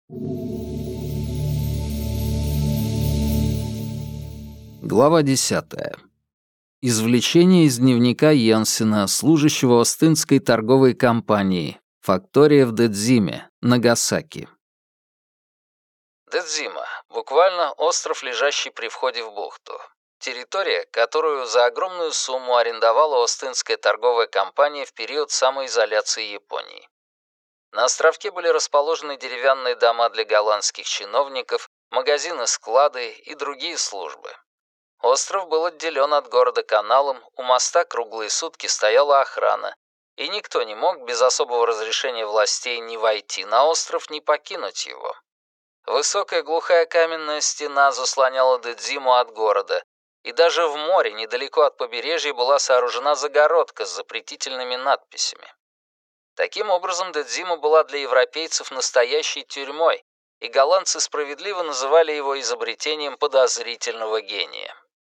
Глава 10. Извлечение из дневника Йенсена, служащего Остинской торговой компании, фактория в Дэдзиме, Нагасаки. Дэдзима — буквально остров, лежащий при входе в бухту. Территория, которую за огромную сумму арендовала Остинская торговая компания в период самоизоляции Японии. На островке были расположены деревянные дома для голландских чиновников, магазины-склады и другие службы. Остров был отделен от города каналом, у моста круглые сутки стояла охрана, и никто не мог без особого разрешения властей ни войти на остров, ни покинуть его. Высокая глухая каменная стена заслоняла Дэдзиму от города, и даже в море, недалеко от побережья, была сооружена загородка с запретительными надписями. Таким образом, Дэдзима была для европейцев настоящей тюрьмой, и голландцы справедливо называли его изобретением подозрительного гения.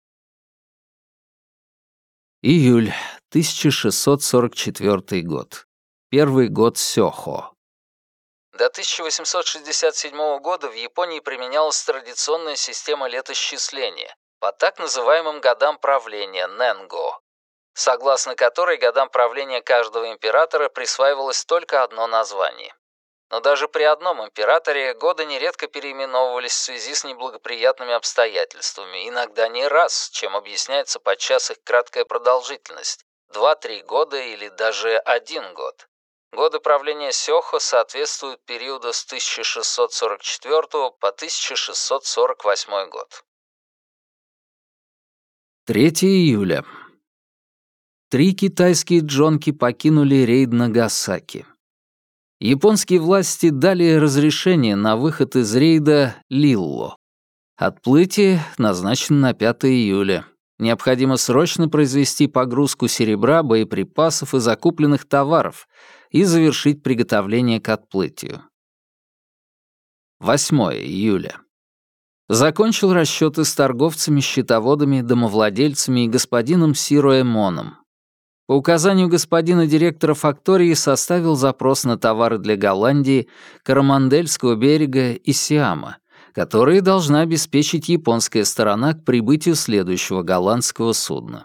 Июль, 1644 год. Первый год Сёхо. До 1867 года в Японии применялась традиционная система летосчисления по так называемым годам правления Ненго, согласно которой годам правления каждого императора присваивалось только одно название. Но даже при одном императоре годы нередко переименовывались в связи с неблагоприятными обстоятельствами, иногда не раз, чем объясняется подчас их краткая продолжительность – 2-3 года или даже 1 год. Годы правления Сёхо соответствуют периоду с 1644 по 1648 год. 3 июля. 3 китайские джонки покинули рейд Нагасаки. Японские власти дали разрешение на выход из рейда Лилло. Отплытие назначено на 5 июля. Необходимо срочно произвести погрузку серебра, боеприпасов и закупленных товаров и завершить приготовление к отплытию. 8 июля. Закончил расчеты с торговцами, счетоводами, домовладельцами и господином Сироэмоном. По указанию господина директора фактории составил запрос на товары для Голландии, Коромандельского берега и Сиама, которые должна обеспечить японская сторона к прибытию следующего голландского судна.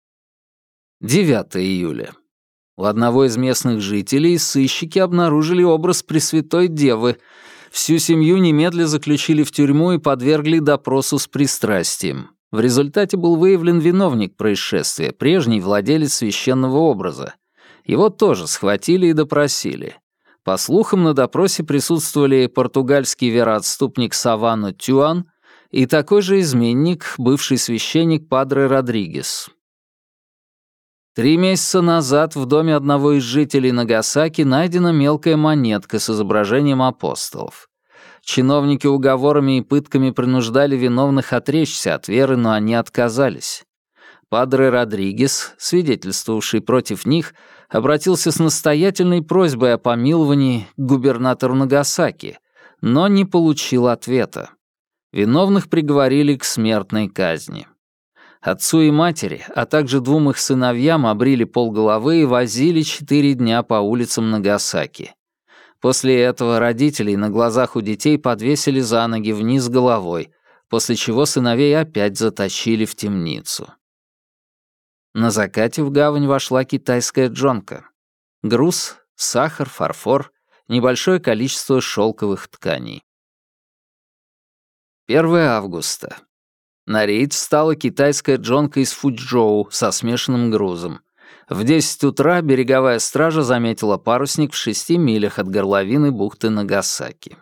9 июля. У одного из местных жителей сыщики обнаружили образ Пресвятой Девы. Всю семью немедля заключили в тюрьму и подвергли допросу с пристрастием. В результате был выявлен виновник происшествия, прежний владелец священного образа. Его тоже схватили и допросили. По слухам, на допросе присутствовали португальский вероотступник Савану Тюан и такой же изменник, бывший священник Падре Родригес. 3 месяца назад в доме одного из жителей Нагасаки найдена мелкая монетка с изображением апостолов. Чиновники уговорами и пытками принуждали виновных отречься от веры, но они отказались. Падре Родригес, свидетельствовавший против них, обратился с настоятельной просьбой о помиловании к губернатору Нагасаки, но не получил ответа. Виновных приговорили к смертной казни. Отцу и матери, а также 2 их сыновьям обрили полголовы и возили 4 дня по улицам Нагасаки. После этого родителей на глазах у детей подвесили за ноги вниз головой, после чего сыновей опять затащили в темницу. На закате в гавань вошла китайская джонка. Груз, сахар, фарфор, небольшое количество шелковых тканей. 1 августа. На рейд встала китайская джонка из Фучжоу со смешанным грузом. В 10 утра береговая стража заметила парусник в 6 милях от горловины бухты Нагасаки.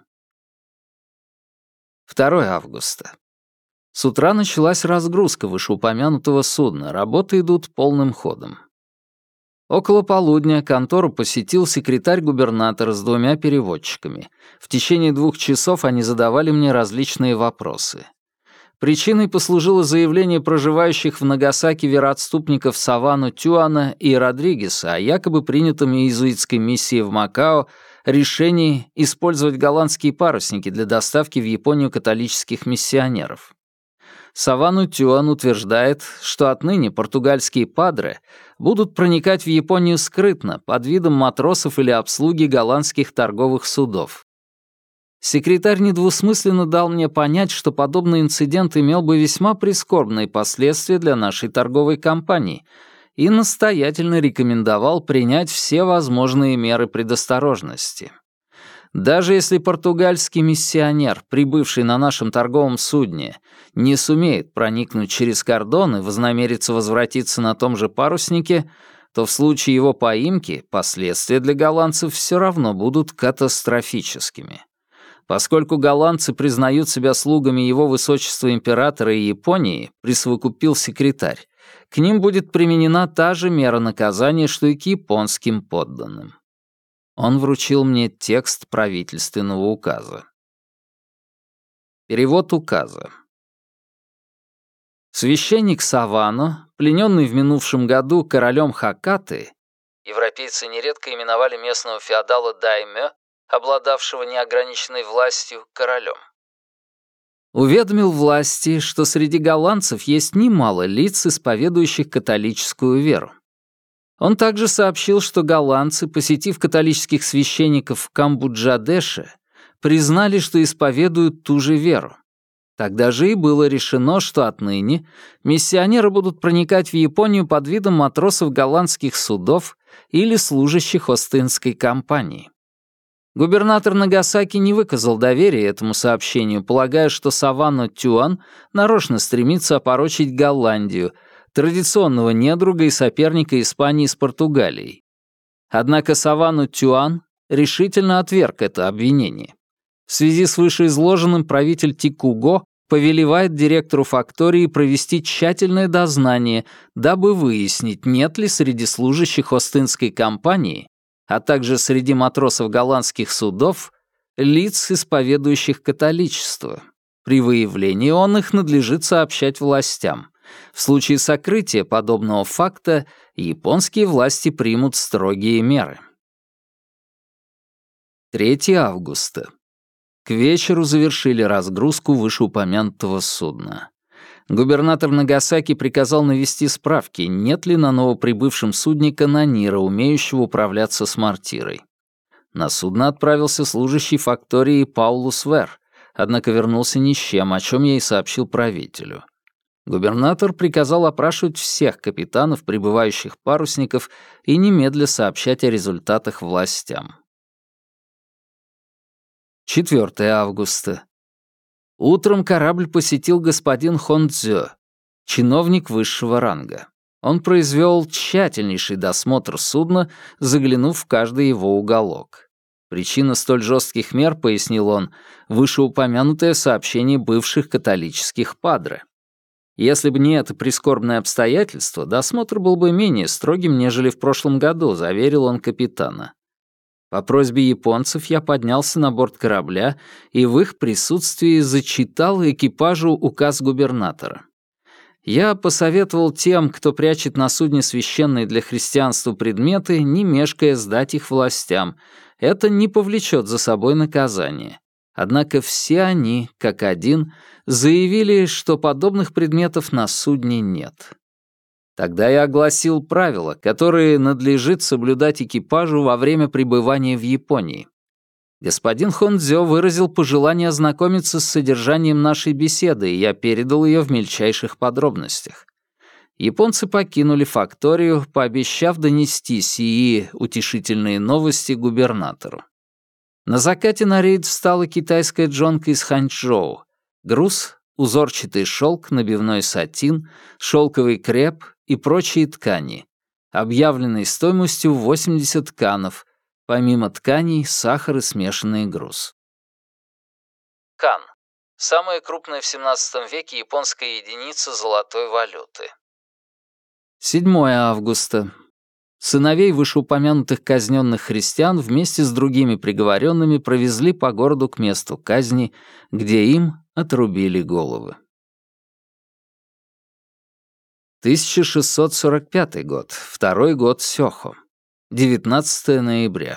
2 августа. С утра началась разгрузка вышеупомянутого судна, работы идут полным ходом. Около полудня контору посетил секретарь губернатора с 2 переводчиками. В течение 2 часов они задавали мне различные вопросы. Причиной послужило заявление проживающих в Нагасаки вероотступников Савану Тюана и Родригеса о якобы принятом иезуитской миссией в Макао решении использовать голландские парусники для доставки в Японию католических миссионеров. Савану Тюан утверждает, что отныне португальские падре будут проникать в Японию скрытно, под видом матросов или обслуги голландских торговых судов. Секретарь недвусмысленно дал мне понять, что подобный инцидент имел бы весьма прискорбные последствия для нашей торговой компании, и настоятельно рекомендовал принять все возможные меры предосторожности. Даже если португальский миссионер, прибывший на нашем торговом судне, не сумеет проникнуть через кордон и вознамерится возвратиться на том же паруснике, то в случае его поимки последствия для голландцев все равно будут катастрофическими. Поскольку голландцы признают себя слугами его высочества императора и Японии, присовокупил секретарь, к ним будет применена та же мера наказания, что и к японским подданным. Он вручил мне текст правительственного указа. Перевод указа. Священник Савано, плененный в минувшем году королем Хакаты, европейцы нередко именовали местного феодала даймё, обладавшего неограниченной властью, королем, уведомил власти, что среди голландцев есть немало лиц, исповедующих католическую веру. Он также сообщил, что голландцы, посетив католических священников в Камбуджадеше, признали, что исповедуют ту же веру. Тогда же и было решено, что отныне миссионеры будут проникать в Японию под видом матросов голландских судов или служащих Остинской компании. Губернатор Нагасаки не выказал доверия этому сообщению, полагая, что Савано Тюан нарочно стремится опорочить Голландию, традиционного недруга и соперника Испании с Португалией. Однако Савано Тюан решительно отверг это обвинение. В связи с вышеизложенным правитель Тикуго повелевает директору фактории провести тщательное дознание, дабы выяснить, нет ли среди служащих Остинской компании, а также среди матросов голландских судов, лиц, исповедующих католичество. При выявлении он их надлежит сообщать властям. В случае сокрытия подобного факта японские власти примут строгие меры. 3 августа. К вечеру завершили разгрузку вышеупомянутого судна. Губернатор Нагасаки приказал навести справки, нет ли на новоприбывшем судне канонира, умеющего управляться с мортирой. На судно отправился служащий фактории Паулус Вер, однако вернулся ни с чем, о чем я и сообщил правителю. Губернатор приказал опрашивать всех капитанов, прибывающих парусников, и немедля сообщать о результатах властям. 4 августа. Утром корабль посетил господин Хондзё, чиновник высшего ранга. Он произвел тщательнейший досмотр судна, заглянув в каждый его уголок. Причина столь жестких мер, пояснил он, вышеупомянутое сообщение бывших католических падре. Если бы не это прискорбное обстоятельство, досмотр был бы менее строгим, нежели в прошлом году, заверил он капитана. По просьбе японцев я поднялся на борт корабля и в их присутствии зачитал экипажу указ губернатора. Я посоветовал тем, кто прячет на судне священные для христианства предметы, не мешкая сдать их властям. Это не повлечет за собой наказание. Однако все они, как один, заявили, что подобных предметов на судне нет. Тогда я огласил правила, которые надлежит соблюдать экипажу во время пребывания в Японии. Господин Хондзё выразил пожелание ознакомиться с содержанием нашей беседы, и я передал ее в мельчайших подробностях. Японцы покинули факторию, пообещав донести сии утешительные новости губернатору. На закате на рейд встала китайская джонка из Ханчжоу. Груз — узорчатый шелк, набивной сатин, шелковый креп и прочие ткани, объявленной стоимостью 80 канов, помимо тканей, сахар и смешанный груз. Кан — самая крупная в XVII веке японская единица золотой валюты. 7 августа. Сыновей вышеупомянутых казненных христиан вместе с другими приговоренными провезли по городу к месту казни, где им отрубили головы. 1645 год, второй год Сёхо, 19 ноября.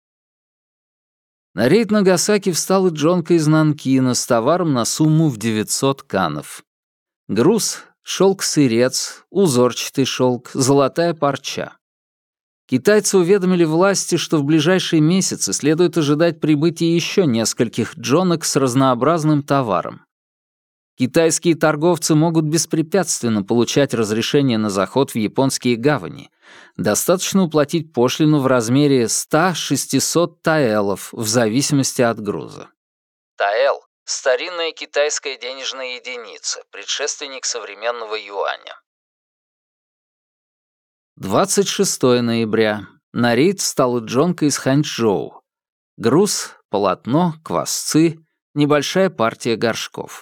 На рейд Нагасаки встал и джонка из Нанкина с товаром на сумму в 900 канов. Груз — шелк-сырец, узорчатый шелк, золотая парча. Китайцы уведомили власти, что в ближайшие месяцы следует ожидать прибытия еще нескольких джонок с разнообразным товаром. Китайские торговцы могут беспрепятственно получать разрешение на заход в японские гавани. Достаточно уплатить пошлину в размере 100-600 таэлов в зависимости от груза. Таэл — старинная китайская денежная единица, предшественник современного юаня. 26 ноября. На рейд встала джонка из Ханчжоу. Груз, полотно, квасцы, небольшая партия горшков.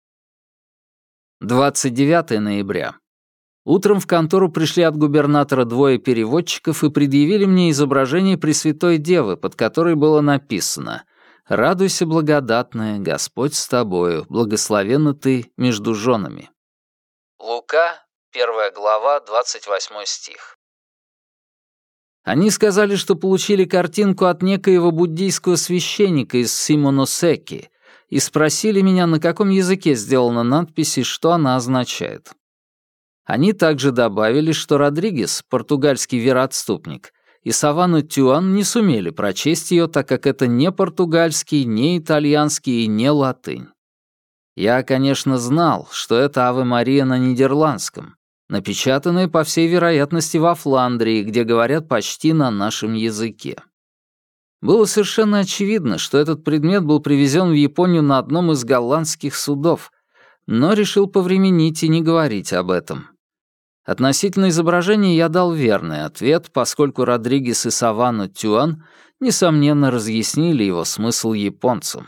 29 ноября. Утром в контору пришли от губернатора двое переводчиков и предъявили мне изображение Пресвятой Девы, под которой было написано: «Радуйся, благодатная, Господь с тобою, благословенна ты между женами». Лука, 1 глава, 28 стих. Они сказали, что получили картинку от некоего буддийского священника из Симоносеки, и спросили меня, на каком языке сделана надпись и что она означает. Они также добавили, что Родригес, португальский вероотступник, и Савану Тюан не сумели прочесть ее, так как это не португальский, не итальянский и не латынь. Я, конечно, знал, что это Аве Мария на нидерландском, напечатанное, по всей вероятности, во Фландрии, где говорят почти на нашем языке. Было совершенно очевидно, что этот предмет был привезен в Японию на одном из голландских судов, но решил повременить и не говорить об этом. Относительно изображения я дал верный ответ, поскольку Родригес и Савану Тюан, несомненно, разъяснили его смысл японцам.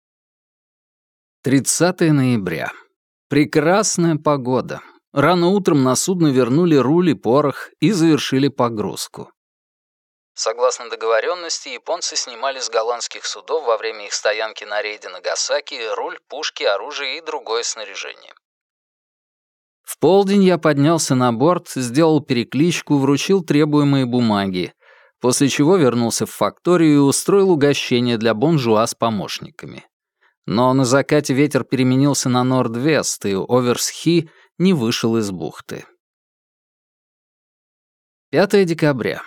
30 ноября. Прекрасная погода. Рано утром на судно вернули руль и порох и завершили погрузку. Согласно договоренности, японцы снимали с голландских судов во время их стоянки на рейде Нагасаки руль, пушки, оружие и другое снаряжение. В полдень я поднялся на борт, сделал перекличку, вручил требуемые бумаги, после чего вернулся в факторию и устроил угощение для бонжуа с помощниками. Но на закате ветер переменился на норд-вест, и Оверсхи не вышел из бухты. 5 декабря.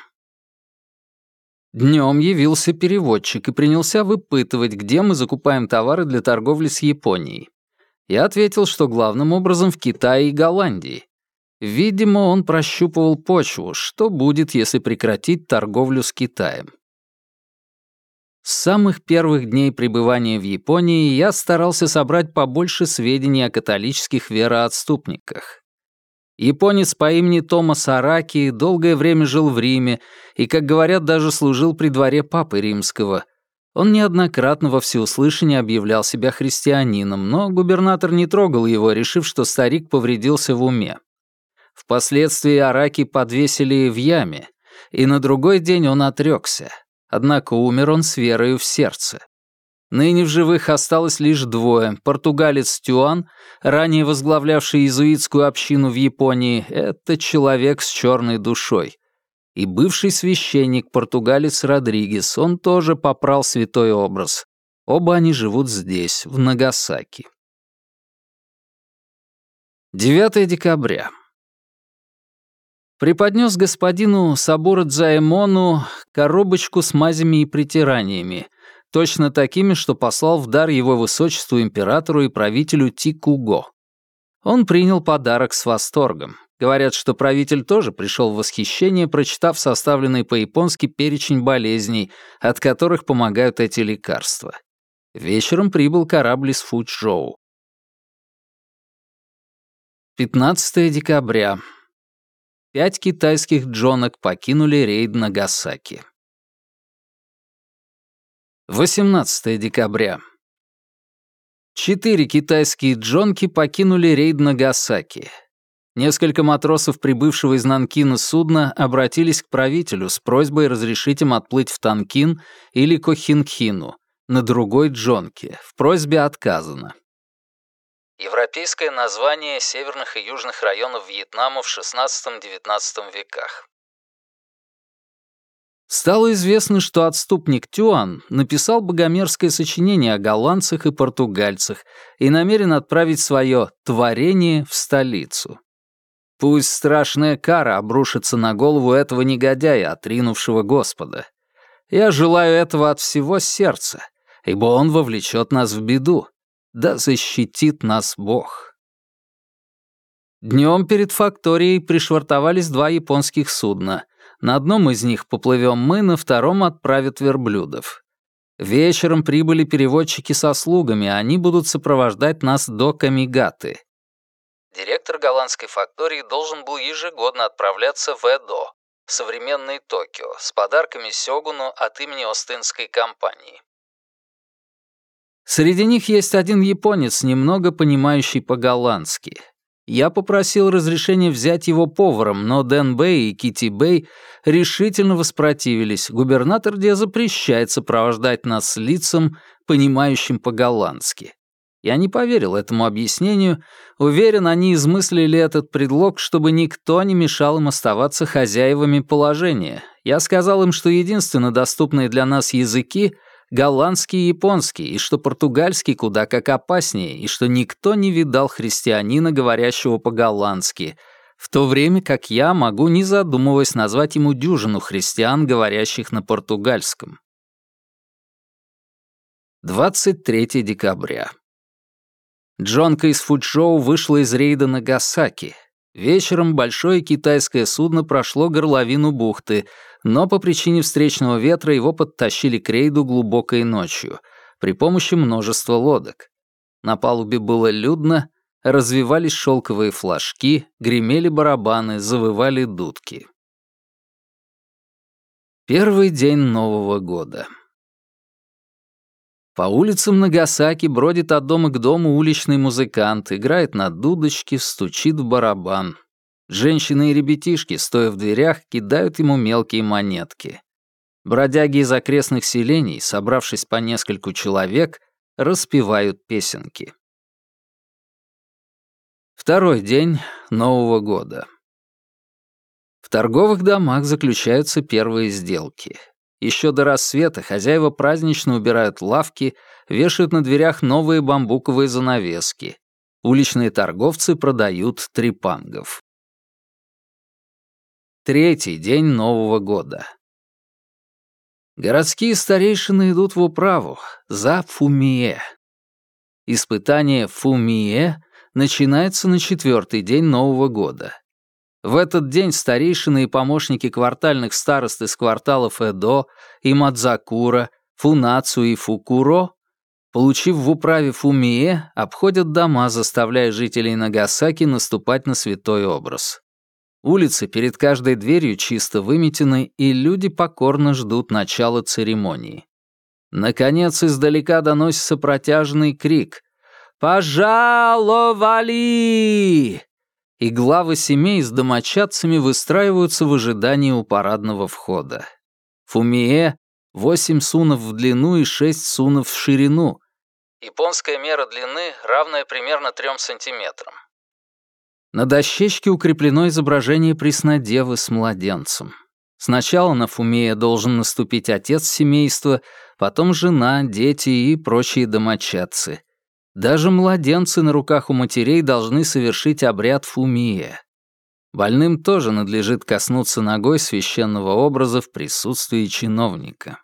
Днем явился переводчик и принялся выпытывать, где мы закупаем товары для торговли с Японией. Я ответил, что главным образом в Китае и Голландии. Видимо, он прощупывал почву, что будет, если прекратить торговлю с Китаем. С самых первых дней пребывания в Японии я старался собрать побольше сведений о католических вероотступниках. Японец по имени Томас Араки долгое время жил в Риме и, как говорят, даже служил при дворе Папы Римского. Он неоднократно во всеуслышание объявлял себя христианином, но губернатор не трогал его, решив, что старик повредился в уме. Впоследствии Араки подвесили в яме, и на другой день он отрекся. Однако умер он с верою в сердце. Ныне в живых осталось лишь двое. Португалец Тюан, ранее возглавлявший иезуитскую общину в Японии, это человек с черной душой. И бывший священник, португалец Родригес, он тоже попрал святой образ. Оба они живут здесь, в Нагасаки. 9 декабря. Преподнес господину Сабура Дзаэмону коробочку с мазями и притираниями, точно такими, что послал в дар его высочеству императору и правителю Тикуго. Он принял подарок с восторгом. Говорят, что правитель тоже пришел в восхищение, прочитав составленный по-японски перечень болезней, от которых помогают эти лекарства. Вечером прибыл корабль из Фучжоу. 15 декабря. 5 китайских джонок покинули рейд Нагасаки. 18 декабря. 4 китайские джонки покинули рейд Нагасаки. Несколько матросов, прибывшего из Нанкина судна, обратились к правителю с просьбой разрешить им отплыть в Танкин или Кохинкхину на другой джонке. В просьбе отказано. Европейское название северных и южных районов Вьетнама в XVI-XIX веках. Стало известно, что отступник Тюан написал богомерзкое сочинение о голландцах и португальцах и намерен отправить свое «творение» в столицу. Пусть страшная кара обрушится на голову этого негодяя, отринувшего Господа. Я желаю этого от всего сердца, ибо он вовлечет нас в беду. Да защитит нас Бог. Днем перед факторией пришвартовались 2 японских судна. На одном из них поплывем мы, на втором отправят верблюдов. Вечером прибыли переводчики со слугами, они будут сопровождать нас до Камигаты. Директор голландской фактории должен был ежегодно отправляться в Эдо, современный Токио, с подарками сёгуну от имени Остинской компании. Среди них есть один японец, немного понимающий по-голландски. Я попросил разрешения взять его поваром, но Дэн Бэй и Кити Бэй решительно воспротивились. Губернатор Де запрещает сопровождать нас с лицом, понимающим по-голландски. Я не поверил этому объяснению. Уверен, они измыслили этот предлог, чтобы никто не мешал им оставаться хозяевами положения. Я сказал им, что единственно доступные для нас языки — голландский и японский, и что португальский куда как опаснее, и что никто не видал христианина, говорящего по-голландски, в то время как я могу, не задумываясь, назвать ему дюжину христиан, говорящих на португальском. 23 декабря. Джонка из Фуджоу вышла из рейда Нагасаки. Вечером большое китайское судно прошло горловину бухты, но по причине встречного ветра его подтащили к рейду глубокой ночью при помощи множества лодок. На палубе было людно, развивались шелковые флажки, гремели барабаны, завывали дудки. Первый день Нового года. По улицам Нагасаки бродит от дома к дому уличный музыкант, играет на дудочке, стучит в барабан. Женщины и ребятишки, стоя в дверях, кидают ему мелкие монетки. Бродяги из окрестных селений, собравшись по нескольку человек, распевают песенки. Второй день Нового года. В торговых домах заключаются первые сделки. Еще до рассвета хозяева празднично убирают лавки, вешают на дверях новые бамбуковые занавески. Уличные торговцы продают трепангов. Третий день Нового года. Городские старейшины идут в управу за Фумие. Испытание Фумие начинается на 4-й день Нового года. В этот день старейшины и помощники квартальных старост из кварталов Эдо, Имадзакура, Фунацу и Фукуро, получив в управе Фумие, обходят дома, заставляя жителей Нагасаки наступать на святой образ. Улицы перед каждой дверью чисто выметены, и люди покорно ждут начала церемонии. Наконец, издалека доносится протяжный крик «Пожаловали!» И главы семей с домочадцами выстраиваются в ожидании у парадного входа. Фумие — 8 сунов в длину и 6 сунов в ширину. Японская мера длины, равная примерно 3 сантиметрам. На дощечке укреплено изображение Преснодевы с младенцем. Сначала на Фумие должен наступить отец семейства, потом жена, дети и прочие домочадцы. Даже младенцы на руках у матерей должны совершить обряд Фумие. Больным тоже надлежит коснуться ногой священного образа в присутствии чиновника.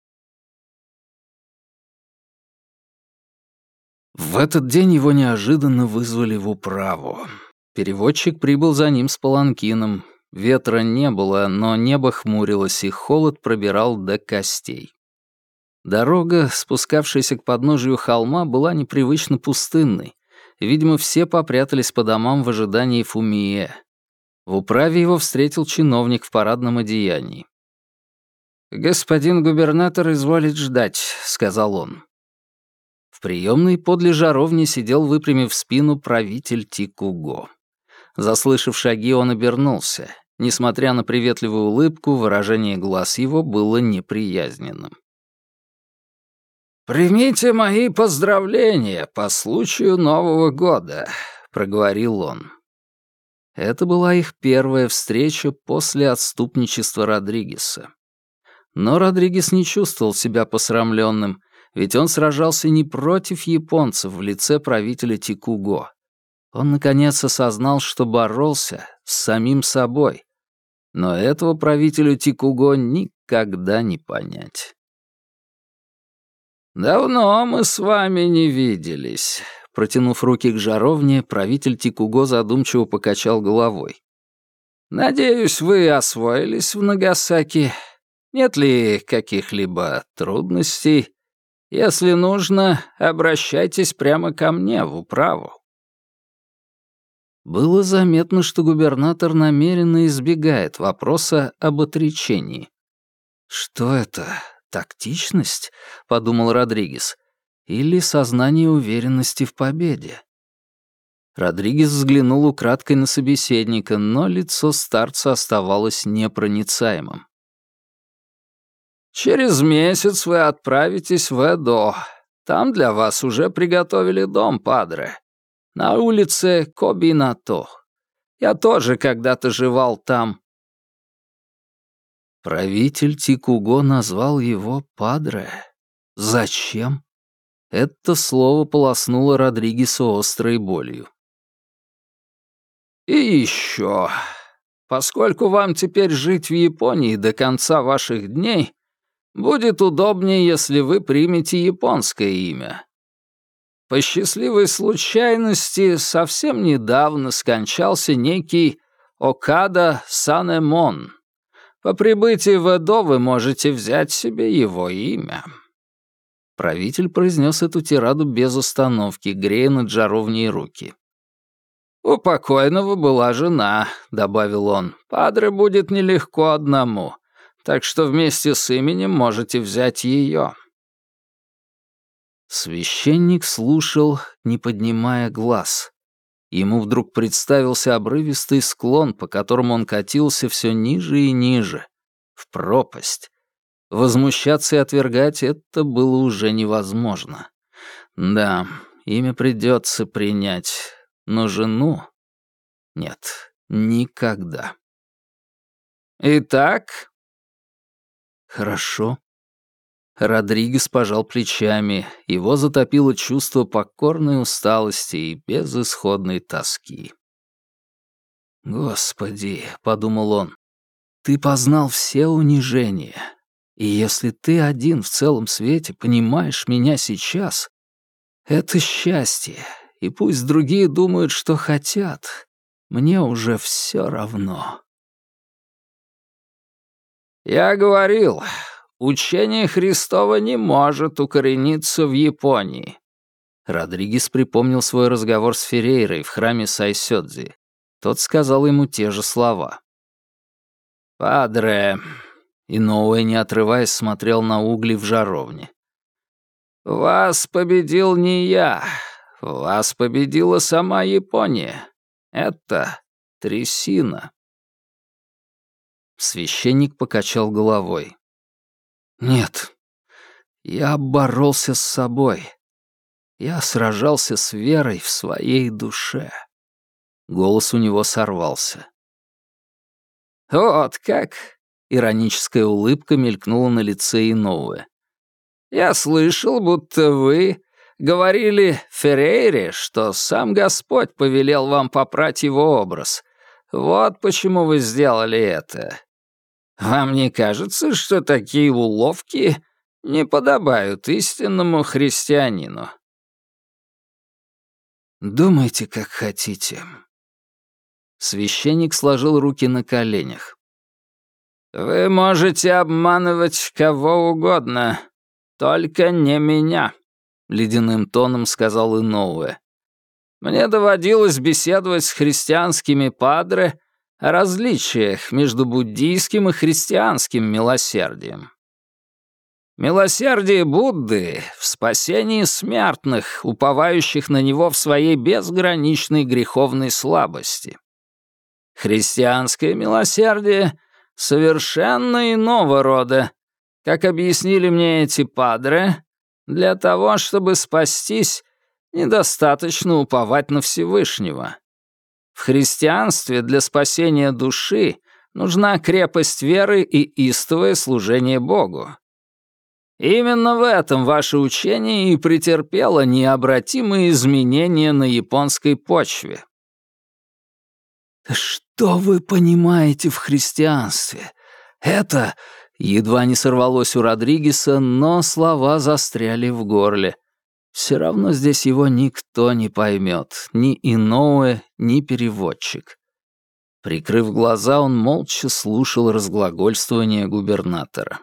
В этот день его неожиданно вызвали в управу. Переводчик прибыл за ним с паланкином. Ветра не было, но небо хмурилось, и холод пробирал до костей. Дорога, спускавшаяся к подножию холма, была непривычно пустынной. Видимо, все попрятались по домам в ожидании Фумие. В управе его встретил чиновник в парадном одеянии. «Господин губернатор изволит ждать», — сказал он. В приемной подле жаровни сидел, выпрямив спину, правитель Тикуго. Заслышав шаги, он обернулся. Несмотря на приветливую улыбку, выражение глаз его было неприязненным. «Примите мои поздравления по случаю Нового года», — проговорил он. Это была их первая встреча после отступничества Родригеса. Но Родригес не чувствовал себя посрамленным, ведь он сражался не против японцев в лице правителя Тикуго. Он, наконец, осознал, что боролся с самим собой. Но этого правителю Тикуго никогда не понять. «Давно мы с вами не виделись», — протянув руки к жаровне, правитель Тикуго задумчиво покачал головой. «Надеюсь, вы освоились в Нагасаки. Нет ли каких-либо трудностей? Если нужно, обращайтесь прямо ко мне в управу». Было заметно, что губернатор намеренно избегает вопроса об отречении. «Что это, тактичность?» — подумал Родригес. «Или сознание уверенности в победе?» Родригес взглянул украдкой на собеседника, но лицо старца оставалось непроницаемым. «Через месяц вы отправитесь в Эдо. Там для вас уже приготовили дом, падре. На улице Кобинато. Я тоже когда-то жевал там». Правитель Тикуго назвал его падре. Зачем? Это слово полоснуло Родригеса острой болью. «И еще. Поскольку вам теперь жить в Японии до конца ваших дней, будет удобнее, если вы примете японское имя. По счастливой случайности, совсем недавно скончался некий Окада Санэмон. По прибытии в Эдо вы можете взять себе его имя». Правитель произнес эту тираду без остановки, грея над жаровней руки. «У покойного была жена», — добавил он. «Падре будет нелегко одному, так что вместе с именем можете взять ее». Священник слушал, не поднимая глаз. Ему вдруг представился обрывистый склон, по которому он катился все ниже и ниже, в пропасть. Возмущаться и отвергать это было уже невозможно. Да, имя придется принять. Но жену? Нет, никогда. «Итак?» «Хорошо». Родригес пожал плечами. Его затопило чувство покорной усталости и безысходной тоски. «Господи», — подумал он, — «ты познал все унижения. И если ты один в целом свете понимаешь меня сейчас, это счастье. И пусть другие думают, что хотят, мне уже все равно». «Я говорил, учение Христово не может укорениться в Японии». Родригес припомнил свой разговор с Феррейрой в храме Сайсёдзи. Тот сказал ему те же слова. «Падре», — Иноуэ, не отрываясь, смотрел на угли в жаровне. «Вас победил не я. Вас победила сама Япония. Это трясина». Священник покачал головой. «Нет, я боролся с собой. Я сражался с верой в своей душе». Голос у него сорвался. «Вот как?» — ироническая улыбка мелькнула на лице Иноуэ. «Я слышал, будто вы говорили Феррейре, что сам Господь повелел вам попрать его образ. Вот почему вы сделали это. Вам не кажется, что такие уловки не подобают истинному христианину?» «Думайте, как хотите». Священник сложил руки на коленях. «Вы можете обманывать кого угодно, только не меня», — ледяным тоном сказал Иноуэ. «Мне доводилось беседовать с христианскими падре о различиях между буддийским и христианским милосердием. Милосердие Будды в спасении смертных, уповающих на него в своей безграничной греховной слабости. Христианское милосердие совершенно иного рода. Как объяснили мне эти падре, для того, чтобы спастись, недостаточно уповать на Всевышнего. В христианстве для спасения души нужна крепость веры и истовое служение Богу. Именно в этом ваше учение и претерпело необратимые изменения на японской почве. Что вы понимаете в христианстве? Это едва не сорвалось у Родригеса, но слова застряли в горле. Все равно здесь его никто не поймет, ни Иноуэ, ни переводчик. Прикрыв глаза, он молча слушал разглагольствование губернатора.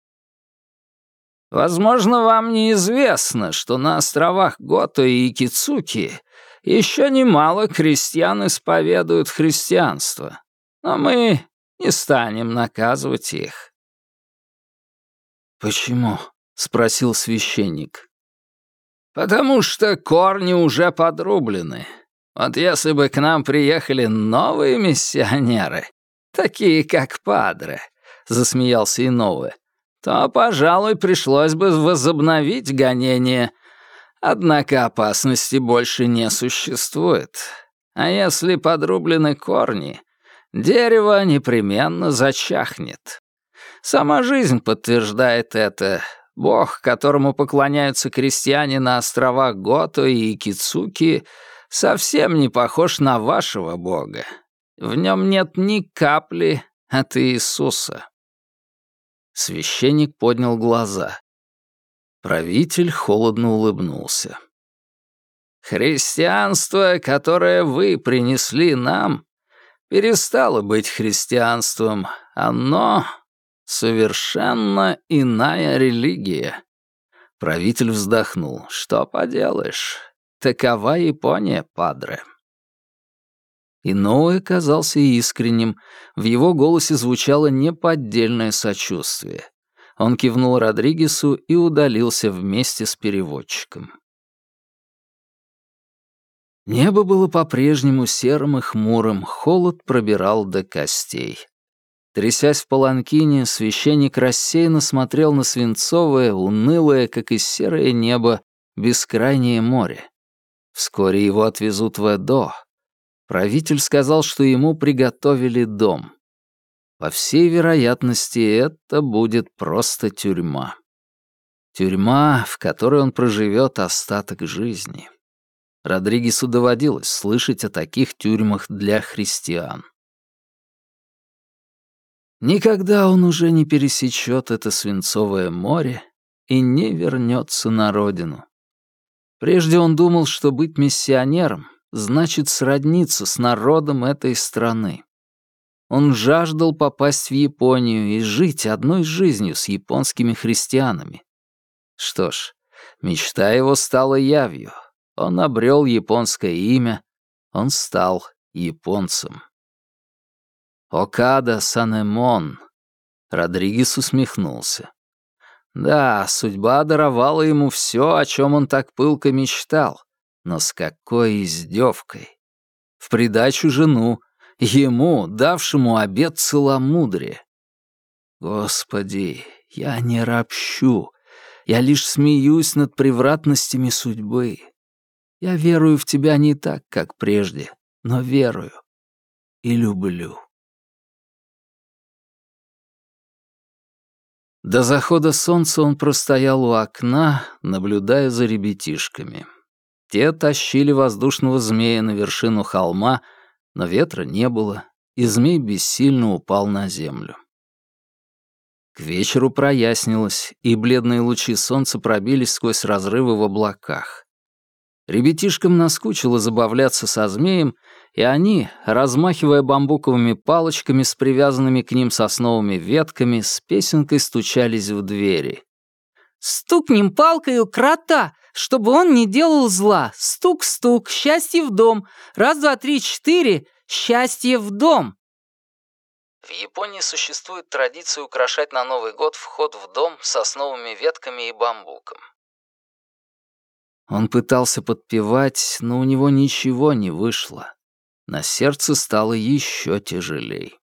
«Возможно, вам неизвестно, что на островах Гото и Икицуки еще немало крестьян исповедуют христианство, но мы не станем наказывать их». «Почему?» — спросил священник. «Потому что корни уже подрублены. Вот если бы к нам приехали новые миссионеры, такие как Падре», — засмеялся Иноуэ, «то, пожалуй, пришлось бы возобновить гонения. Однако опасности больше не существует. А если подрублены корни, дерево непременно зачахнет. Сама жизнь подтверждает это. Бог, которому поклоняются крестьяне на островах Гото и Икицуки, совсем не похож на вашего Бога. В нем нет ни капли от Иисуса». Священник поднял глаза. Правитель холодно улыбнулся. «Христианство, которое вы принесли нам, перестало быть христианством. Оно совершенно иная религия». Правитель вздохнул. «Что поделаешь? Такова Япония, падре». Иноуэ казался искренним, в его голосе звучало неподдельное сочувствие. Он кивнул Родригесу и удалился вместе с переводчиком. Небо было по-прежнему серым и хмурым, холод пробирал до костей. Трясясь в паланкине, священник рассеянно смотрел на свинцовое, унылое, как и серое небо, бескрайнее море. Вскоре его отвезут в Эдо. Правитель сказал, что ему приготовили дом. По всей вероятности, это будет просто тюрьма. Тюрьма, в которой он проживет остаток жизни. Родригесу доводилось слышать о таких тюрьмах для христиан. Никогда он уже не пересечет это свинцовое море и не вернется на родину. Прежде он думал, что быть миссионером значит сродниться с народом этой страны. Он жаждал попасть в Японию и жить одной жизнью с японскими христианами. Что ж, мечта его стала явью. Он обрел японское имя, он стал японцем. Окада Санэмон. Родригес усмехнулся. Да, судьба даровала ему все, о чем он так пылко мечтал, но с какой издевкой. В придачу жену, ему, давшему обет целомудрия. Господи, я не ропщу, я лишь смеюсь над превратностями судьбы. Я верую в тебя не так, как прежде, но верую и люблю. До захода солнца он простоял у окна, наблюдая за ребятишками. Те тащили воздушного змея на вершину холма, но ветра не было, и змей бессильно упал на землю. К вечеру прояснилось, и бледные лучи солнца пробились сквозь разрывы в облаках. Ребятишкам наскучило забавляться со змеем, и они, размахивая бамбуковыми палочками с привязанными к ним сосновыми ветками, с песенкой стучались в двери. «Стукнем палкой у крота, чтобы он не делал зла. Стук-стук, счастье в дом. Раз, два, три, четыре, счастье в дом». В Японии существует традиция украшать на Новый год вход в дом сосновыми ветками и бамбуком. Он пытался подпевать, но у него ничего не вышло. На сердце стало еще тяжелей.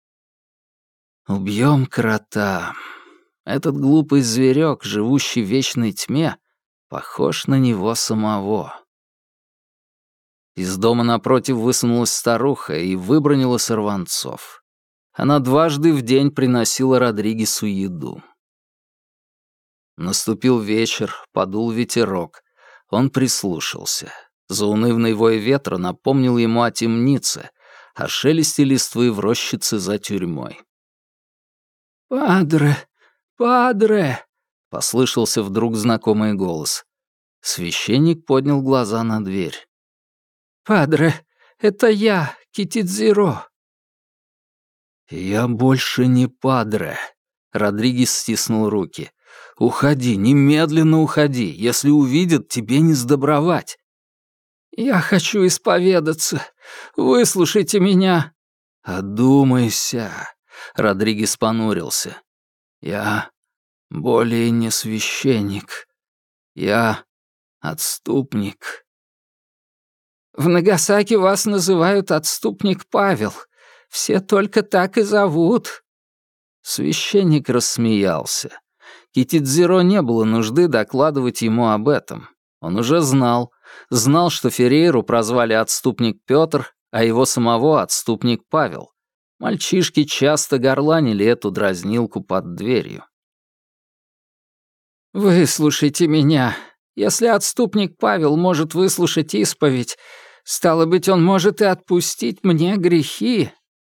Убьем крота. Этот глупый зверек, живущий в вечной тьме, похож на него самого. Из дома напротив высунулась старуха и выбронила сорванцов. Она дважды в день приносила Родригесу еду. Наступил вечер, подул ветерок. Он прислушался. Заунывный вой ветра напомнил ему о темнице, о шелесте листвы в рощице за тюрьмой. «Падре! Падре!» — послышался вдруг знакомый голос. Священник поднял глаза на дверь. «Падре, это я, Китидзиро». «Я больше не падре», — Родригес стиснул руки. «Уходи, немедленно уходи. Если увидят, тебе не сдобровать». «Я хочу исповедаться. Выслушайте меня». «Одумайся», — Родригес понурился. «Я более не священник. Я отступник». «В Нагасаки вас называют отступник Павел. Все только так и зовут». Священник рассмеялся. Китидзиро не было нужды докладывать ему об этом. Он уже знал, что Феррейру прозвали отступник Пётр, а его самого отступник Павел. Мальчишки часто горланили эту дразнилку под дверью. «Выслушайте меня. Если отступник Павел может выслушать исповедь, стало быть, он может и отпустить мне грехи».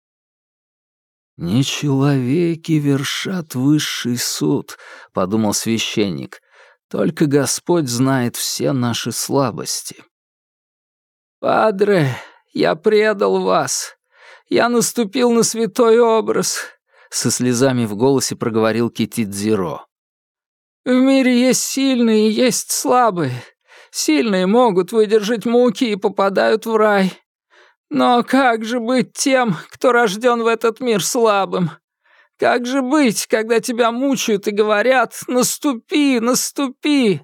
«Не человеки вершат высший суд», — подумал священник. «Только Господь знает все наши слабости». «Падре, я предал вас. Я наступил на святой образ», — со слезами в голосе проговорил Китидзиро. «В мире есть сильные и есть слабые. Сильные могут выдержать муки и попадают в рай. Но как же быть тем, кто рожден в этот мир слабым? Как же быть, когда тебя мучают и говорят «наступи, наступи»?»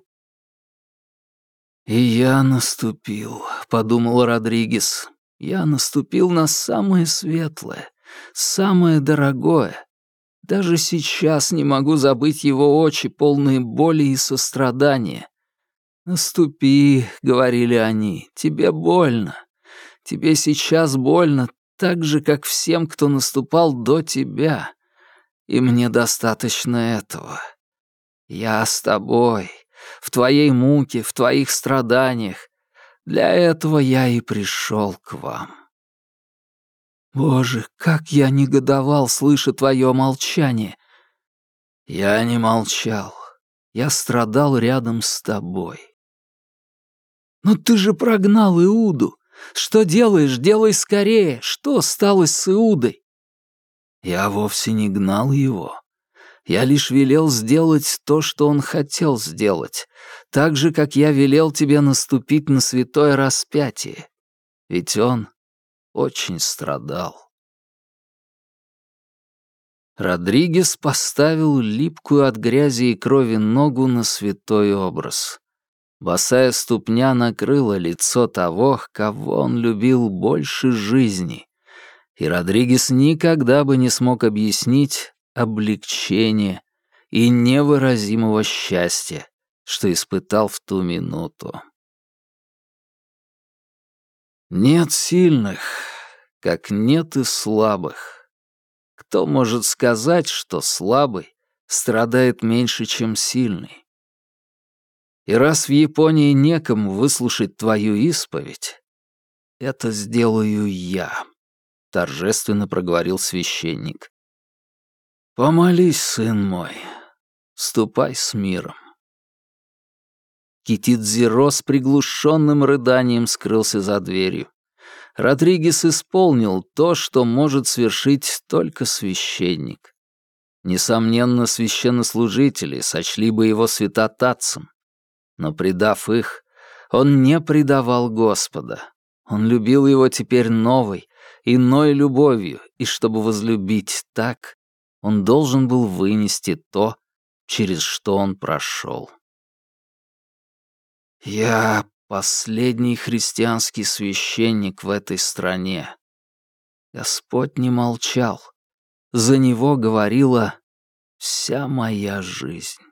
«И я наступил», — подумал Родригес. «Я наступил на самое светлое, самое дорогое. Даже сейчас не могу забыть его очи, полные боли и сострадания. «Наступи», — говорили они, — «тебе больно. Тебе сейчас больно так же, как всем, кто наступал до тебя. И мне достаточно этого. Я с тобой, в твоей муке, в твоих страданиях. Для этого я и пришел к вам». Боже, как я негодовал, слыша твое молчание. Я не молчал. Я страдал рядом с тобой. Но ты же прогнал Иуду. Что делаешь? Делай скорее. Что стало с Иудой? Я вовсе не гнал его. Я лишь велел сделать то, что он хотел сделать, так же, как я велел тебе наступить на святое распятие. Ведь он очень страдал. Родригес поставил липкую от грязи и крови ногу на святой образ. Босая ступня накрыла лицо того, кого он любил больше жизни, и Родригес никогда бы не смог объяснить облегчение и невыразимого счастья, что испытал в ту минуту. Нет сильных, как нет и слабых. Кто может сказать, что слабый страдает меньше, чем сильный? И раз в Японии некому выслушать твою исповедь, это сделаю я, — торжественно проговорил священник. Помолись, сын мой, ступай с миром. Китидзиро с приглушенным рыданием скрылся за дверью. Родригес исполнил то, что может свершить только священник. Несомненно, священнослужители сочли бы его святотатцем. Но, предав их, он не предавал Господа. Он любил его теперь новой, иной любовью, и чтобы возлюбить так, он должен был вынести то, через что он прошел. Я последний христианский священник в этой стране. Господь не молчал. За него говорила вся моя жизнь.